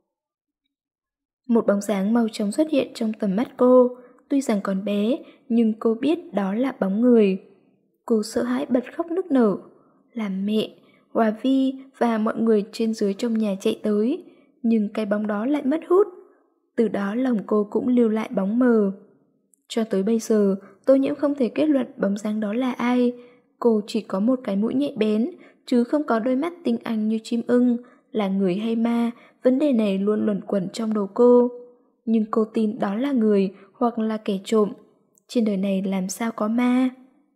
Một bóng dáng màu trắng xuất hiện trong tầm mắt cô. Tuy rằng còn bé, nhưng cô biết đó là bóng người. Cô sợ hãi bật khóc nức nở. Là mẹ, Hòa Vi và mọi người trên dưới trong nhà chạy tới. Nhưng cái bóng đó lại mất hút. Từ đó lòng cô cũng lưu lại bóng mờ. Cho tới bây giờ, Tô Nhiễm không thể kết luận bóng dáng đó là ai. Cô chỉ có một cái mũi nhạy bén, chứ không có đôi mắt tinh anh như chim ưng. Là người hay ma, vấn đề này luôn luẩn quẩn trong đầu cô. Nhưng cô tin đó là người hoặc là kẻ trộm. Trên đời này làm sao có ma?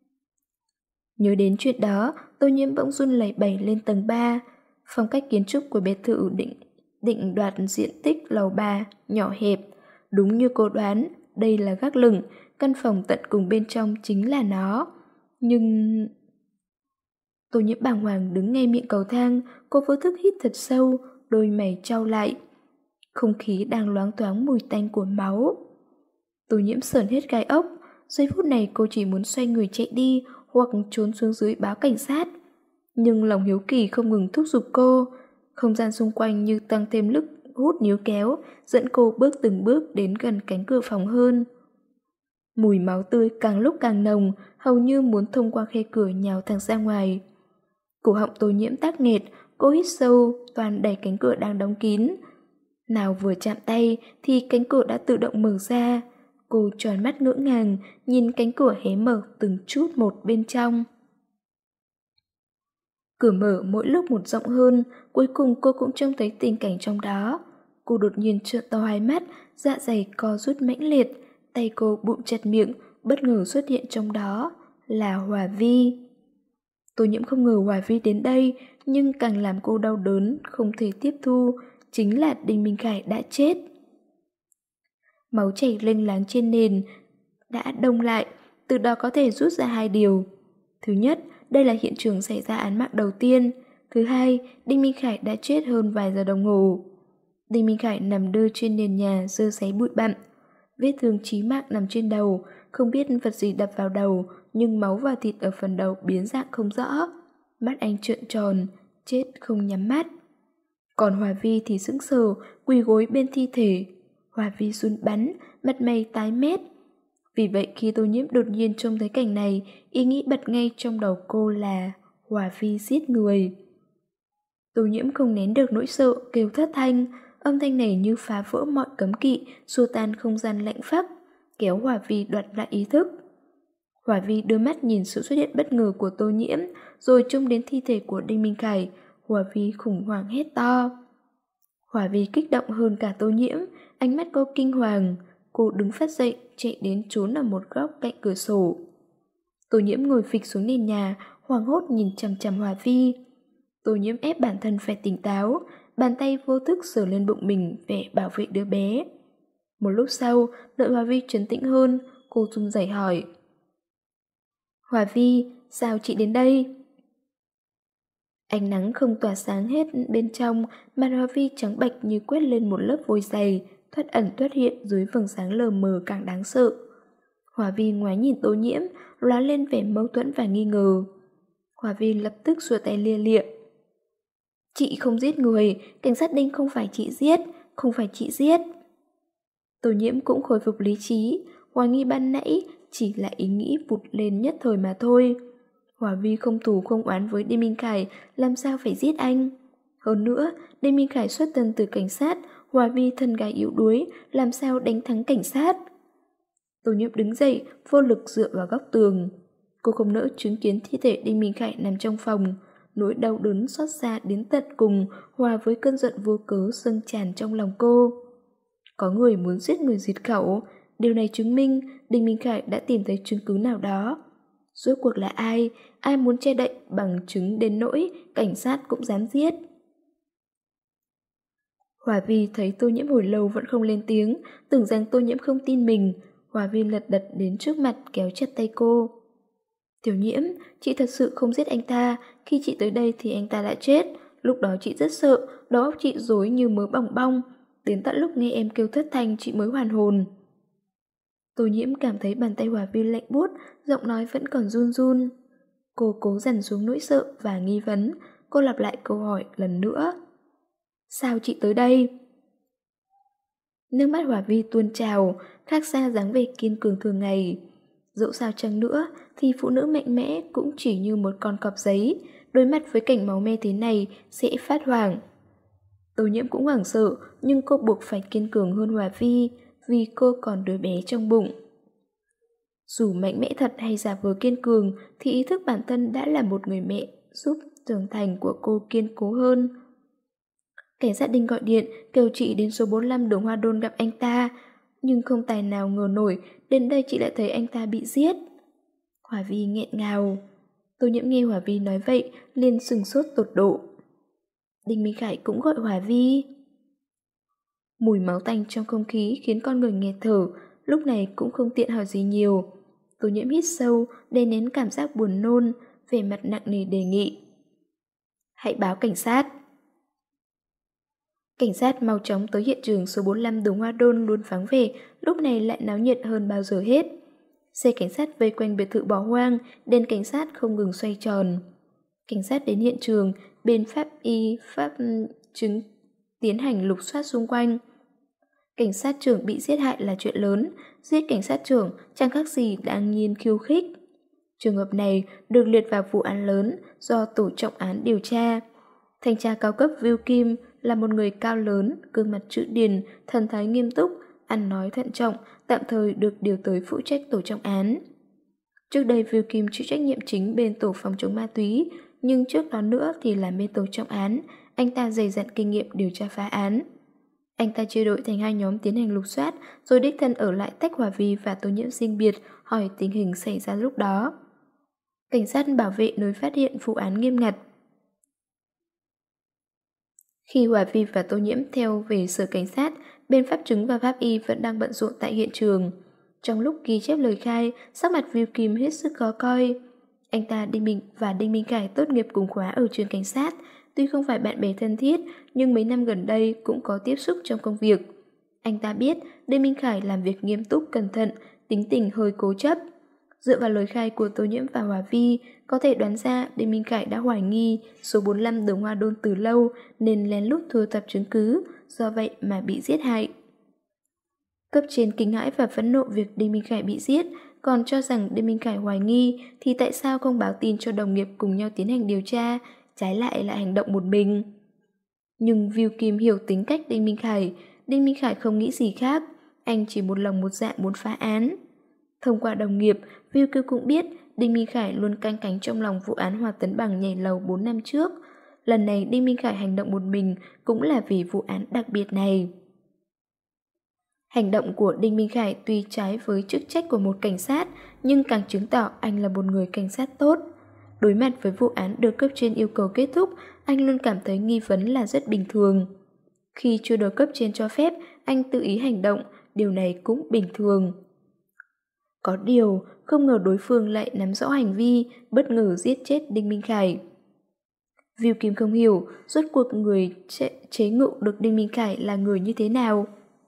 Nhớ đến chuyện đó, Tô Nhiễm bỗng run lẩy bẩy lên tầng ba. Phong cách kiến trúc của biệt thự định định đoạt diện tích lầu ba, nhỏ hẹp. Đúng như cô đoán, đây là gác lửng, căn phòng tận cùng bên trong chính là nó. Nhưng... Tô Nhiễm bàng hoàng đứng ngay miệng cầu thang, cô vô thức hít thật sâu, đôi mày chau lại. Không khí đang loáng thoáng mùi tanh của máu. Tô Nhiễm sởn hết gai ốc, giây phút này cô chỉ muốn xoay người chạy đi hoặc trốn xuống dưới báo cảnh sát. Nhưng lòng hiếu kỳ không ngừng thúc giục cô, không gian xung quanh như tăng thêm lực hút níu kéo, dẫn cô bước từng bước đến gần cánh cửa phòng hơn. Mùi máu tươi càng lúc càng nồng, hầu như muốn thông qua khe cửa nhào thẳng ra ngoài. Cổ họng Tô Nhiễm tắc nghẹt, cô hít sâu, toàn đẩy cánh cửa đang đóng kín. Nào vừa chạm tay thì cánh cửa đã tự động mở ra. Cô tròn mắt ngỡ ngàng, nhìn cánh cửa hé mở từng chút một bên trong. Cửa mở mỗi lúc một rộng hơn, cuối cùng cô cũng trông thấy tình cảnh trong đó. Cô đột nhiên trợn to hai mắt, dạ dày co rút mãnh liệt, tay cô bụm chặt miệng, bất ngờ xuất hiện trong đó là Hòa Vi. Tô Nhiễm không ngờ Hòa Vi đến đây, nhưng càng làm cô đau đớn, không thể tiếp thu, chính là Đinh Minh Khải đã chết. Máu chảy lênh láng trên nền đã đông lại, từ đó có thể rút ra hai điều. Thứ nhất, đây là hiện trường xảy ra án mạng đầu tiên. Thứ hai, Đinh Minh Khải đã chết hơn vài giờ đồng hồ. Đinh Minh Khải nằm đơ trên nền nhà dơ sáy bụi bặm. Vết thương chí mạng nằm trên đầu, không biết vật gì đập vào đầu, nhưng máu và thịt ở phần đầu biến dạng không rõ. Mắt anh trợn tròn, chết không nhắm mắt. Còn Hòa Vi thì sững sờ, quỳ gối bên thi thể. Hòa Vi run bắn, mặt mày tái mét. Vì vậy khi Tô Nhiễm đột nhiên trông thấy cảnh này, ý nghĩ bật ngay trong đầu cô là Hòa Vi giết người. Tô Nhiễm không nén được nỗi sợ, kêu thất thanh. Âm thanh này như phá vỡ mọi cấm kỵ, xua tan không gian lạnh phắc, kéo Hòa Vi đoạt lại ý thức. Hòa Vi đưa mắt nhìn sự xuất hiện bất ngờ của Tô Nhiễm, rồi trông đến thi thể của Đinh Minh Khải. Hòa Vi khủng hoảng hét to. Hòa Vi kích động hơn cả Tô Nhiễm, ánh mắt cô kinh hoàng. Cô đứng phát dậy, chạy đến trốn ở một góc cạnh cửa sổ. Tô Nhiễm ngồi phịch xuống nền nhà, hoảng hốt nhìn chằm chằm Hòa Vi. Tô Nhiễm ép bản thân phải tỉnh táo, bàn tay vô thức sờ lên bụng mình vẻ bảo vệ đứa bé. Một lúc sau, đợi Hòa Vi trấn tĩnh hơn, cô run rẩy hỏi. Hòa Vi, sao chị đến đây? Ánh nắng không tỏa sáng hết bên trong, mặt Hòa Vi trắng bệch như quét lên một lớp vôi dày, thoát ẩn thoát hiện dưới vầng sáng lờ mờ càng đáng sợ. Hòa Vi ngoái nhìn Tô Nhiễm, lóe lên vẻ mâu thuẫn và nghi ngờ. Hòa Vi lập tức xua tay lia lịa. Chị không giết người, cảnh sát Đinh không phải chị giết, không phải chị giết. Tô Nhiễm cũng khôi phục lý trí, hoài nghi ban nãy chỉ là ý nghĩ vụt lên nhất thời mà thôi. Hòa Vi không thù không oán với Đinh Minh Khải, làm sao phải giết anh? Hơn nữa, Đinh Minh Khải xuất thân từ cảnh sát, Hòa Vi thân gái yếu đuối, làm sao đánh thắng cảnh sát? Tô Nhiễm đứng dậy, vô lực dựa vào góc tường. Cô không nỡ chứng kiến thi thể Đinh Minh Khải nằm trong phòng. Nỗi đau đớn xót xa đến tận cùng, hòa với cơn giận vô cớ dâng tràn trong lòng cô. Có người muốn giết người diệt khẩu, điều này chứng minh Đinh Minh Khải đã tìm thấy chứng cứ nào đó. Rốt cuộc là ai? Ai muốn che đậy bằng chứng đến nỗi cảnh sát cũng dám giết? Hòa Vi thấy Tô Nhiễm hồi lâu vẫn không lên tiếng, tưởng rằng Tô Nhiễm không tin mình. Hòa Vi lật đật đến trước mặt kéo chặt tay cô. Tiểu Nhiễm, chị thật sự không giết anh ta, khi chị tới đây thì anh ta đã chết. Lúc đó chị rất sợ, đầu óc chị rối như mớ bỏng bong. Đến tận lúc nghe em kêu thất thanh chị mới hoàn hồn. Tô Nhiễm cảm thấy bàn tay Hòa Vi lạnh buốt, giọng nói vẫn còn run run. Cô cố dằn xuống nỗi sợ và nghi vấn, cô lặp lại câu hỏi lần nữa. Sao chị tới đây? Nước mắt Hòa Vi tuôn trào, khác xa dáng vẻ kiên cường thường ngày. Dẫu sao chăng nữa thì phụ nữ mạnh mẽ cũng chỉ như một con cọp giấy, đối mặt với cảnh máu me thế này sẽ phát hoảng. Tô Nhiễm cũng hoảng sợ, nhưng cô buộc phải kiên cường hơn Hòa Vi, vì cô còn đứa bé trong bụng. Dù mạnh mẽ thật hay giả vờ kiên cường thì ý thức bản thân đã là một người mẹ giúp trưởng thành của cô kiên cố hơn. Cảnh sát Đinh gọi điện kêu chị đến số bốn mươi lăm đường Hoa Đôn gặp anh ta, nhưng không tài nào ngờ nổi đến đây chị lại thấy anh ta bị giết. Hòa Vi nghẹn ngào. Tô Nhiễm nghe Hòa Vi nói vậy liền sừng sốt tột độ. Đinh Minh Khải cũng gọi Hòa Vi. Mùi máu tanh trong không khí khiến con người nghẹt thở, lúc này cũng không tiện hỏi gì nhiều. Tô Nhiễm hít sâu, đè nén cảm giác buồn nôn, vẻ mặt nặng nề đề nghị. Hãy báo cảnh sát. Cảnh sát mau chóng tới hiện trường số bốn mươi lăm đường Hoa Đôn luôn vắng vẻ, lúc này lại náo nhiệt hơn bao giờ hết. Xe cảnh sát vây quanh biệt thự bỏ hoang, đèn cảnh sát không ngừng xoay tròn. Cảnh sát đến hiện trường, bên pháp y, pháp chứng tiến hành lục soát xung quanh. Cảnh sát trưởng bị giết hại là chuyện lớn, giết cảnh sát trưởng chẳng khác gì đáng nhiên khiêu khích. Trường hợp này được liệt vào vụ án lớn do tổ trọng án điều tra. Thanh tra cao cấp Viu Kim là một người cao lớn, gương mặt chữ điền, thần thái nghiêm túc, ăn nói thận trọng, tạm thời được điều tới phụ trách tổ trọng án. Trước đây Viu Kim chịu trách nhiệm chính bên tổ phòng chống ma túy, nhưng trước đó nữa thì là bên tổ trọng án, anh ta dày dặn kinh nghiệm điều tra phá án. Anh ta chia đội thành hai nhóm tiến hành lục soát, rồi đích thân ở lại tách Hòa Vi và Tô Nhiễm riêng biệt hỏi tình hình xảy ra lúc đó. Cảnh sát bảo vệ nơi phát hiện vụ án nghiêm ngặt. Khi Hòa Vi và Tô Nhiễm theo về sở cảnh sát, bên pháp chứng và pháp y vẫn đang bận rộn tại hiện trường. Trong lúc ghi chép lời khai, sắc mặt Viu Kim hết sức khó coi. Anh ta Đinh Minh và Đinh Minh Khải tốt nghiệp cùng khóa ở trường cảnh sát, tuy không phải bạn bè thân thiết, nhưng mấy năm gần đây cũng có tiếp xúc trong công việc. Anh ta biết Đinh Minh Khải làm việc nghiêm túc cẩn thận, tính tình hơi cố chấp. Dựa vào lời khai của Tô Nhiễm và Hòa Vi, có thể đoán ra Đinh Minh Khải đã hoài nghi số bốn mươi lăm đường Hoa Đôn từ lâu nên lén lút thu thập chứng cứ, do vậy mà bị giết hại. Cấp trên kinh hãi và phẫn nộ việc Đinh Minh Khải bị giết, còn cho rằng Đinh Minh Khải hoài nghi thì tại sao không báo tin cho đồng nghiệp cùng nhau tiến hành điều tra, trái lại lại hành động một mình. Nhưng Viu Kim hiểu tính cách Đinh Minh Khải, Đinh Minh Khải không nghĩ gì khác, anh chỉ một lòng một dạ muốn phá án. Thông qua đồng nghiệp, Viu Kim cũng biết Đinh Minh Khải luôn canh cánh trong lòng vụ án Hoa Tấn Bằng nhảy lầu bốn năm trước. Lần này Đinh Minh Khải hành động một mình cũng là vì vụ án đặc biệt này. Hành động của Đinh Minh Khải tuy trái với chức trách của một cảnh sát, nhưng càng chứng tỏ anh là một người cảnh sát tốt. Đối mặt với vụ án được cấp trên yêu cầu kết thúc, anh luôn cảm thấy nghi vấn là rất bình thường. Khi chưa được cấp trên cho phép, anh tự ý hành động, điều này cũng bình thường. Có điều, không ngờ đối phương lại nắm rõ hành vi, bất ngờ giết chết Đinh Minh Khải. Viu Kim không hiểu, rốt cuộc người chế, chế ngự được Đinh Minh Khải là người như thế nào.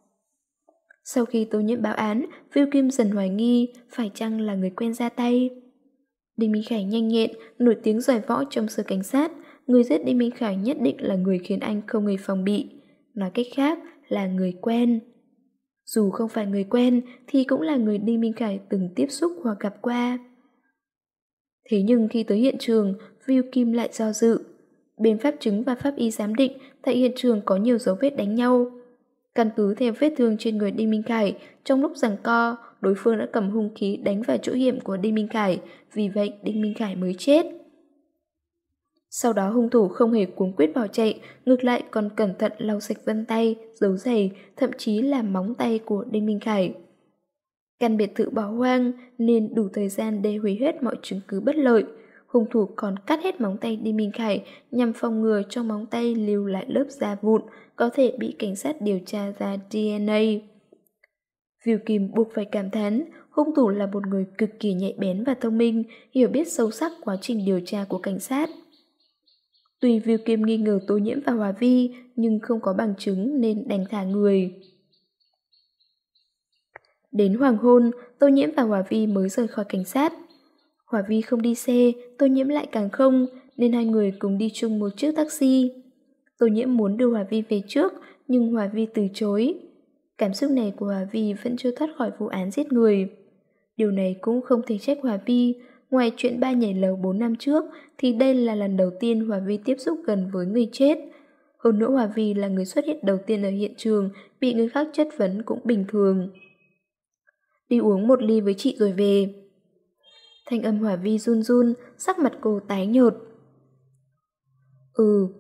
Sau khi Tô Nhiễm báo án, Viu Kim dần hoài nghi phải chăng là người quen ra tay. Đinh Minh Khải nhanh nhẹn, nổi tiếng giỏi võ trong sở cảnh sát, người giết Đinh Minh Khải nhất định là người khiến anh không hề phòng bị. Nói cách khác là người quen. Dù không phải người quen thì cũng là người Đinh Minh Khải từng tiếp xúc hoặc gặp qua. Thế nhưng khi tới hiện trường, Viu Kim lại do dự. Bên pháp chứng và pháp y giám định tại hiện trường có nhiều dấu vết đánh nhau. Căn cứ theo vết thương trên người Đinh Minh Khải, trong lúc giằng co, đối phương đã cầm hung khí đánh vào chỗ hiểm của Đinh Minh Khải, vì vậy Đinh Minh Khải mới chết. Sau đó hung thủ không hề cuống quyết bỏ chạy, ngược lại còn cẩn thận lau sạch vân tay, dấu giày, thậm chí là móng tay của Đinh Minh Khải. Căn biệt thự bỏ hoang nên đủ thời gian để hủy hết mọi chứng cứ bất lợi. Hung thủ còn cắt hết móng tay Đinh Minh Khải nhằm phòng ngừa trong móng tay lưu lại lớp da vụn có thể bị cảnh sát điều tra ra đê en a. Viu Kim buộc phải cảm thán, hung thủ là một người cực kỳ nhạy bén và thông minh, hiểu biết sâu sắc quá trình điều tra của cảnh sát. Tuy Viu Kim nghi ngờ Tô Nhiễm và Hòa Vi, nhưng không có bằng chứng nên đành thả người. Đến hoàng hôn, Tô Nhiễm và Hòa Vi mới rời khỏi cảnh sát. Hòa Vi không đi xe, Tô Nhiễm lại càng không, nên hai người cùng đi chung một chiếc taxi. Tô Nhiễm muốn đưa Hòa Vi về trước, nhưng Hòa Vi từ chối. Cảm xúc này của Hòa Vi vẫn chưa thoát khỏi vụ án giết người. Điều này cũng không thể trách Hòa Vi, ngoài chuyện ba nhảy lầu bốn năm trước thì đây là lần đầu tiên Hòa Vi tiếp xúc gần với người chết. Hơn nữa Hòa Vi là người xuất hiện đầu tiên ở hiện trường, bị người khác chất vấn cũng bình thường. Đi uống một ly với chị rồi về. Thanh âm Hòa Vi run run, sắc mặt cô tái nhợt. Ừ.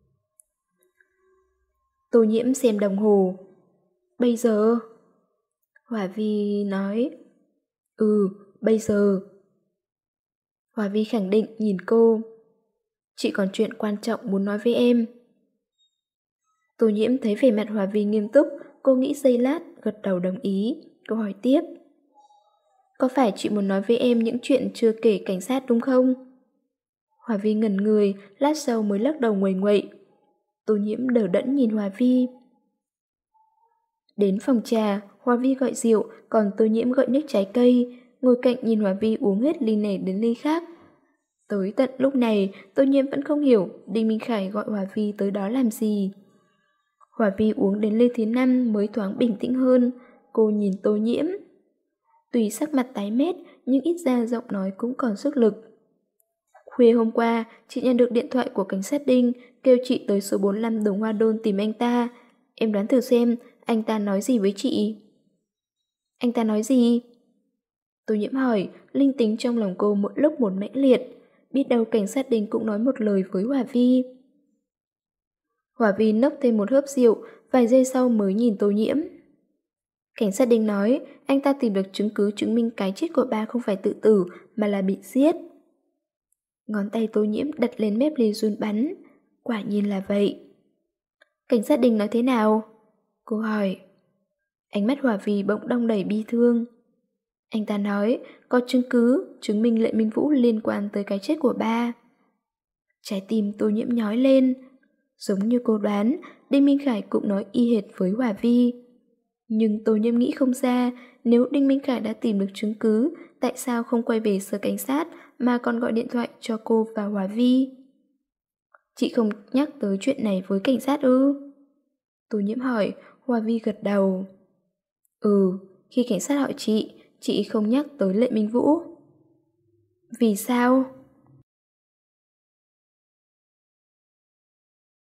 Tô Nhiễm xem đồng hồ. Bây giờ? Hòa Vi nói. Ừ, bây giờ. Hòa Vi khẳng định nhìn cô. Chị còn chuyện quan trọng muốn nói với em. Tô Nhiễm thấy vẻ mặt Hòa Vi nghiêm túc, cô nghĩ giây lát, gật đầu đồng ý. Cô hỏi tiếp. Có phải chị muốn nói với em những chuyện chưa kể cảnh sát đúng không? Hòa Vi ngẩn người, lát sau mới lắc đầu nguầy nguậy. Tô Nhiễm đờ đẫn nhìn Hòa Vi. Đến phòng trà, Hòa Vi gọi rượu, còn Tô Nhiễm gọi nước trái cây, ngồi cạnh nhìn Hòa Vi uống hết ly này đến ly khác. Tới tận lúc này, Tô Nhiễm vẫn không hiểu Đinh Minh Khải gọi Hòa Vi tới đó làm gì. Hòa Vi uống đến ly thứ năm mới thoáng bình tĩnh hơn, cô nhìn Tô Nhiễm. Tuy sắc mặt tái mét, nhưng ít ra giọng nói cũng còn sức lực. Khuya hôm qua, chị nhận được điện thoại của cảnh sát Đinh, kêu chị tới số bốn mươi lăm đường Hoa Đôn tìm anh ta. Em đoán thử xem, anh ta nói gì với chị? Anh ta nói gì? Tô Nhiễm hỏi, linh tính trong lòng cô một lúc một mãnh liệt. Biết đâu cảnh sát Đinh cũng nói một lời với Hòa Vi. Hòa Vi nốc thêm một hớp rượu, vài giây sau mới nhìn Tô Nhiễm. Cảnh sát Đinh nói, anh ta tìm được chứng cứ chứng minh cái chết của ba không phải tự tử, mà là bị giết. Ngón tay Tô Nhiễm đặt lên mép ly run bắn. Quả nhiên là vậy. Cảnh sát Đinh nói thế nào? Cô hỏi. Ánh mắt Hòa Vi bỗng đong đầy bi thương. Anh ta nói, có chứng cứ chứng minh Lệ Minh Vũ liên quan tới cái chết của ba. Trái tim Tô Nhiễm nhói lên. Giống như cô đoán, Đinh Minh Khải cũng nói y hệt với Hòa Vi. Nhưng Tô Nhiễm nghĩ không ra, nếu Đinh Minh Khải đã tìm được chứng cứ, tại sao không quay về sở cảnh sát mà còn gọi điện thoại cho cô và Hòa Vi? Chị không nhắc tới chuyện này với cảnh sát ư? Tô Nhiễm hỏi, Hòa Vi gật đầu. Ừ, khi cảnh sát hỏi chị, chị không nhắc tới Lệ Minh Vũ. Vì sao?